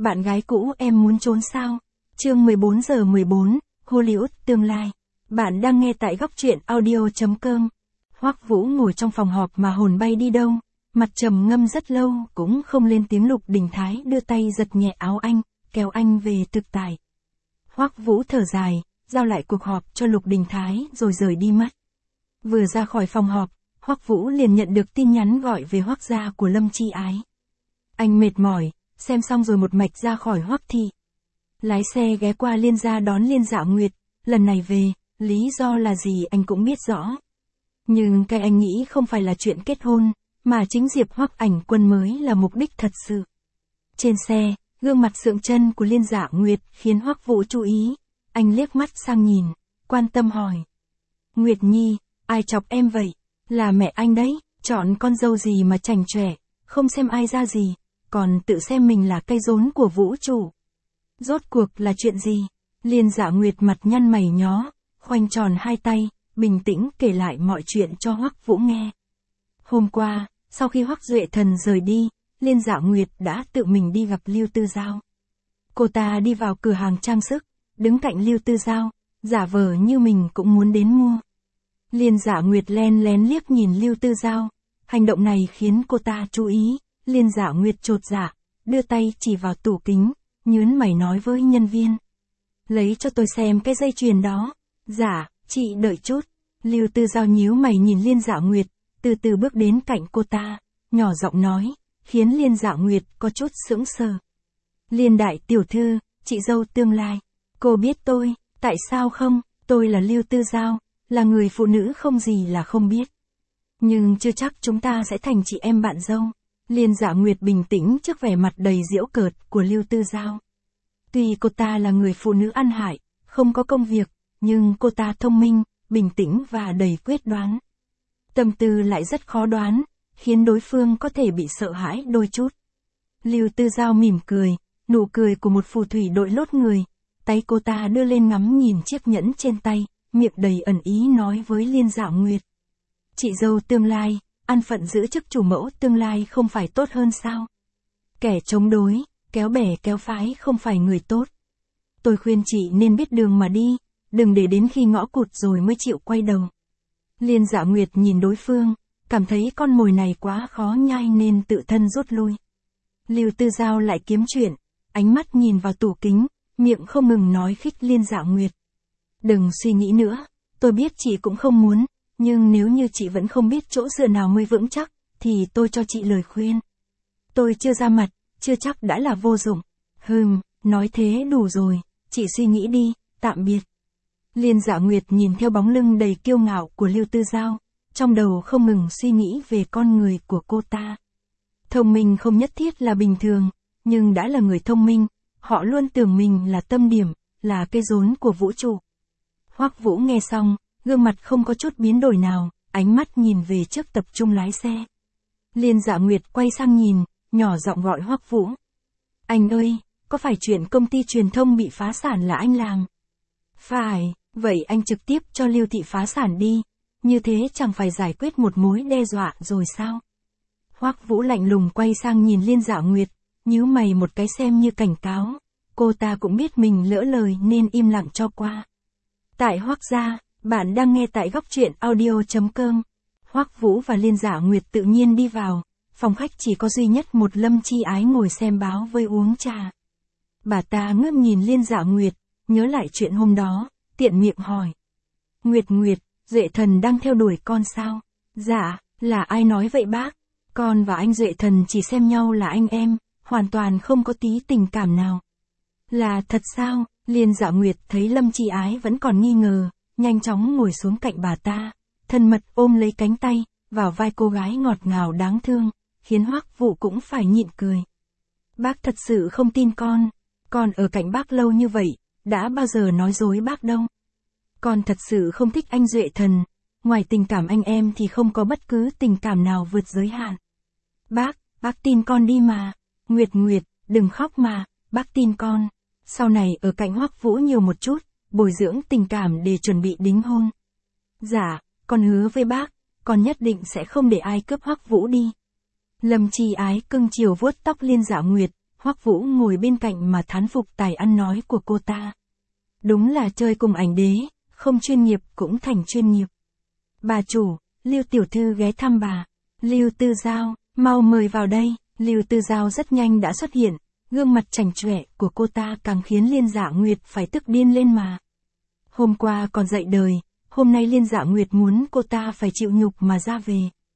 bạn gái cũ em muốn trốn sao? Chương 14:14, Hollywood tương lai. Bạn đang nghe tại góc truyện audio.com. Hoắc Vũ ngồi trong phòng họp mà hồn bay đi đâu, mặt trầm ngâm rất lâu cũng không lên tiếng. Lục Đình Thái đưa tay giật nhẹ áo anh, kéo anh về thực tại. Hoắc Vũ thở dài, giao lại cuộc họp cho Lục Đình Thái rồi rời đi mất. Vừa ra khỏi phòng họp, Hoắc Vũ liền nhận được tin nhắn gọi về Hoắc gia của Lâm Chi Ái. Anh mệt mỏi, xem xong rồi một mạch ra khỏi Hoắc thị. Lái xe ghé qua Liên gia đón Liên Dạ Nguyệt, lần này về, lý do là gì anh cũng biết rõ. Nhưng cái anh nghĩ không phải là chuyện kết hôn, mà chính Diệp Hoắc Ảnh Quân mới là mục đích thật sự. Trên xe, gương mặt sượng chân của Liên Dạ Nguyệt khiến Hoắc Vũ chú ý, anh liếc mắt sang nhìn, quan tâm hỏi. Nguyệt Nhi, ai chọc em vậy? Là mẹ anh đấy, chọn con dâu gì mà chảnh chọe, không xem ai ra gì, còn tự xem mình là cây rốn của vũ trụ. Rốt cuộc là chuyện gì? Liên Dạ Nguyệt mặt nhăn mày nhó, khoanh tròn hai tay, bình tĩnh kể lại mọi chuyện cho Hoắc Vũ nghe. Hôm qua, sau khi Hoắc Duệ Thần rời đi, Liên Dạ Nguyệt đã tự mình đi gặp Lưu Tư Giao. Cô ta đi vào cửa hàng trang sức, đứng cạnh Lưu Tư Giao, giả vờ như mình cũng muốn đến mua. Liên Dạ Nguyệt len lén liếc nhìn Lưu Tư Giao, hành động này khiến cô ta chú ý. Liên Dạ Nguyệt chột dạ, đưa tay chỉ vào tủ kính, nhướng mày nói với nhân viên. Lấy cho tôi xem cái dây chuyền đó. Dạ, chị đợi chút. Lưu Tư Giao nhíu mày nhìn Liên Dạ Nguyệt, từ từ bước đến cạnh cô ta, nhỏ giọng nói, khiến Liên Dạ Nguyệt có chút sững sờ. Liên đại tiểu thư, chị dâu tương lai. Cô biết tôi, tại sao không? Tôi là Lưu Tư Giao, là người phụ nữ không gì là không biết. Nhưng chưa chắc chúng ta sẽ thành chị em bạn dâu. Liên Dạ Nguyệt bình tĩnh trước vẻ mặt đầy giễu cợt của Lưu Tư Giao. Tuy cô ta là người phụ nữ ăn hại, không có công việc, nhưng cô ta thông minh, bình tĩnh và đầy quyết đoán. Tâm tư lại rất khó đoán, khiến đối phương có thể bị sợ hãi đôi chút. Lưu Tư Giao mỉm cười, nụ cười của một phù thủy đội lốt người. Tay cô ta đưa lên ngắm nhìn chiếc nhẫn trên tay, miệng đầy ẩn ý nói với Liên Dạ Nguyệt. Chị dâu tương lai, an phận giữ chức chủ mẫu tương lai không phải tốt hơn sao? Kẻ chống đối, kéo bè kéo phái không phải người tốt. Tôi khuyên chị nên biết đường mà đi, đừng để đến khi ngõ cụt rồi mới chịu quay đầu. Liên Dạ Nguyệt nhìn đối phương, cảm thấy con mồi này quá khó nhai nên tự thân rút lui. Lưu Tư Giao lại kiếm chuyện, ánh mắt nhìn vào tủ kính, miệng không ngừng nói khích Liên Dạ Nguyệt. Đừng suy nghĩ nữa, tôi biết chị cũng không muốn, nhưng nếu như chị vẫn không biết chỗ dựa nào mới vững chắc, thì tôi cho chị lời khuyên. Tôi chưa ra mặt, chưa chắc đã là vô dụng. Nói thế đủ rồi, chị suy nghĩ đi, tạm biệt. Liên Dạ Nguyệt nhìn theo bóng lưng đầy kiêu ngạo của Lưu Tư Giao, trong đầu không ngừng suy nghĩ về con người của cô ta. Thông minh không nhất thiết là bình thường, nhưng đã là người thông minh, họ luôn tưởng mình là tâm điểm, là cây rốn của vũ trụ. Hoắc Vũ nghe xong, gương mặt không có chút biến đổi nào, ánh mắt nhìn về trước tập trung lái xe. Liên Dạ Nguyệt quay sang nhìn, nhỏ giọng gọi Hoắc Vũ. Anh ơi, có phải chuyện công ty truyền thông bị phá sản là anh làm? Phải, vậy anh trực tiếp cho Lưu thị phá sản đi, như thế chẳng phải giải quyết một mối đe dọa rồi sao? Hoắc Vũ lạnh lùng quay sang nhìn Liên Dạ Nguyệt, nhíu mày một cái xem như cảnh cáo. Cô ta cũng biết mình lỡ lời nên im lặng cho qua. Tại Hoắc gia, bạn đang nghe tại góc truyện audio.com. Hoắc Vũ và Liên Dạ Nguyệt tự nhiên đi vào, phòng khách chỉ có duy nhất một Lâm Chi Ái ngồi xem báo với uống trà. Bà ta ngước nhìn Liên Dạ Nguyệt, nhớ lại chuyện hôm đó, tiện miệng hỏi. Nguyệt, Duệ Thần đang theo đuổi con sao? Dạ, là ai nói vậy bác? Con và anh Duệ Thần chỉ xem nhau là anh em, hoàn toàn không có tí tình cảm nào. Là thật sao? Liên Dạ Nguyệt thấy Lâm Chi Ái vẫn còn nghi ngờ, nhanh chóng ngồi xuống cạnh bà ta, thân mật ôm lấy cánh tay, vào vai cô gái ngọt ngào đáng thương, khiến Hoắc Vũ cũng phải nhịn cười. Bác thật sự không tin con ở cạnh bác lâu như vậy, đã bao giờ nói dối bác đâu. Con thật sự không thích anh Duệ Thần, ngoài tình cảm anh em thì không có bất cứ tình cảm nào vượt giới hạn. Bác tin con đi mà. Nguyệt, đừng khóc mà, bác tin con. Sau này ở cạnh Hoắc Vũ nhiều một chút, bồi dưỡng tình cảm để chuẩn bị đính hôn. Dạ, con hứa với bác, con nhất định sẽ không để ai cướp Hoắc Vũ đi. Lâm Chi Ái cưng chiều vuốt tóc Liên Dạ Nguyệt, Hoắc Vũ ngồi bên cạnh mà thán phục tài ăn nói của cô ta. Đúng là chơi cùng ảnh đế, không chuyên nghiệp cũng thành chuyên nghiệp. Bà chủ, Lưu tiểu thư ghé thăm bà. Lưu Tư Giao, mau mời vào đây. Lưu Tư Giao rất nhanh đã xuất hiện, gương mặt chảnh chọe của cô ta càng khiến Liên Dạ Nguyệt phải tức điên lên mà. Hôm qua còn dạy đời, hôm nay Liên Dạ Nguyệt muốn cô ta phải chịu nhục mà ra về.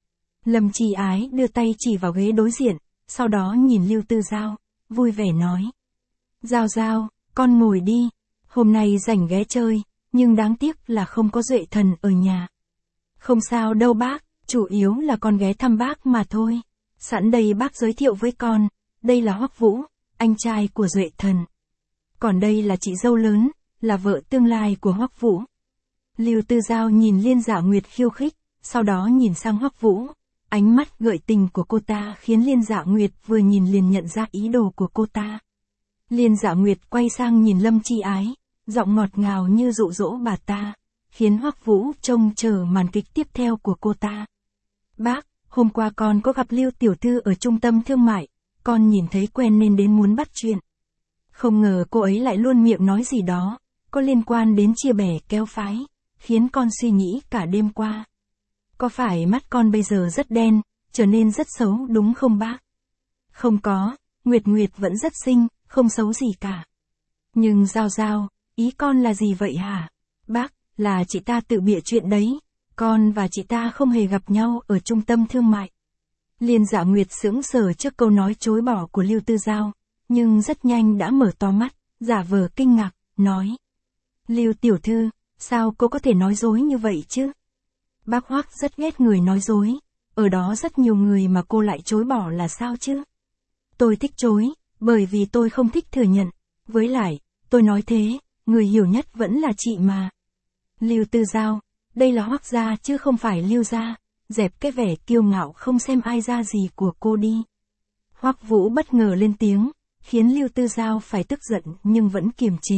Lâm Chi Ái đưa tay chỉ vào ghế đối diện, sau đó nhìn Lưu Tư Giao, vui vẻ nói. Giao Giao, con ngồi đi, hôm nay rảnh ghé chơi, nhưng đáng tiếc là không có Duệ Thần ở nhà. Không sao đâu bác, chủ yếu là con ghé thăm bác mà thôi. Sẵn đây bác giới thiệu với con, đây là Hoắc Vũ, anh trai của Duệ Thần. Còn đây là chị dâu lớn, là vợ tương lai của Hoắc Vũ. Lưu Tư Giao nhìn Liên Dạ Nguyệt khiêu khích, sau đó nhìn sang Hoắc Vũ. Ánh mắt gợi tình của cô ta khiến Liên Dạ Nguyệt vừa nhìn liền nhận ra ý đồ của cô ta. Liên Dạ Nguyệt quay sang nhìn Lâm Chi Ái, giọng ngọt ngào như dụ dỗ bà ta, khiến Hoắc Vũ trông chờ màn kịch tiếp theo của cô ta. Bác, hôm qua con có gặp Lưu tiểu thư ở trung tâm thương mại, con nhìn thấy quen nên đến muốn bắt chuyện. Không ngờ cô ấy lại luôn miệng nói gì đó, có liên quan đến chia bè kéo phái, khiến con suy nghĩ cả đêm qua. Có phải mắt con bây giờ rất đen, trở nên rất xấu đúng không bác? Không có, Nguyệt Nguyệt vẫn rất xinh, không xấu gì cả. Nhưng Giao Giao, ý con là gì vậy hả? Bác, là chị ta tự bịa chuyện đấy, con và chị ta không hề gặp nhau ở trung tâm thương mại. Liên Dạ Nguyệt sững sờ trước câu nói chối bỏ của Lưu Tư Giao, nhưng rất nhanh đã mở to mắt, giả vờ kinh ngạc, nói. Lưu tiểu thư, sao cô có thể nói dối như vậy chứ? Bác Hoắc rất ghét người nói dối, ở đó rất nhiều người mà cô lại chối bỏ là sao chứ? Tôi thích chối, bởi vì tôi không thích thừa nhận, với lại, tôi nói thế, người hiểu nhất vẫn là chị mà. Lưu Tư Giao, đây là Hoắc gia chứ không phải Lưu gia, dẹp cái vẻ kiêu ngạo không xem ai ra gì của cô đi. Hoắc Vũ bất ngờ lên tiếng, khiến Lưu Tư Giao phải tức giận nhưng vẫn kiềm chế.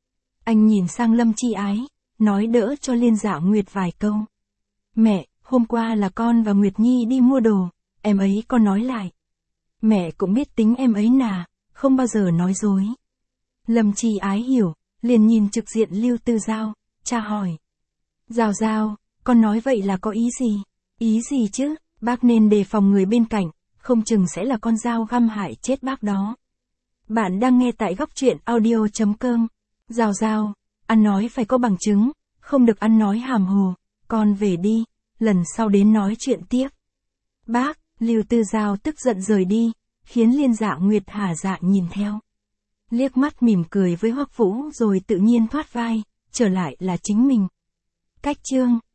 Anh nhìn sang Lâm Chi Ái, nói đỡ cho Liên Dạ Nguyệt vài câu. Mẹ, hôm qua là con và Nguyệt Nhi đi mua đồ, em ấy có nói lại. Mẹ cũng biết tính em ấy nà, không bao giờ nói dối. Lâm Chi Ái hiểu, liền nhìn trực diện Lưu Tư Giao, tra hỏi. Giao Giao, con nói vậy là có ý gì? Ý gì chứ, bác nên đề phòng người bên cạnh, không chừng sẽ là con dao găm hại chết bác đó. Bạn đang nghe tại góc truyện audio.com. Giao Giao, ăn nói phải có bằng chứng, không được ăn nói hàm hồ, con về đi, lần sau đến nói chuyện tiếp. Bác, Lưu Tư Giao tức giận rời đi, khiến Liên Dạ Nguyệt hả dạ nhìn theo. Liếc mắt mỉm cười với Hoắc Vũ rồi tự nhiên thoát vai, trở lại là chính mình. Cách chương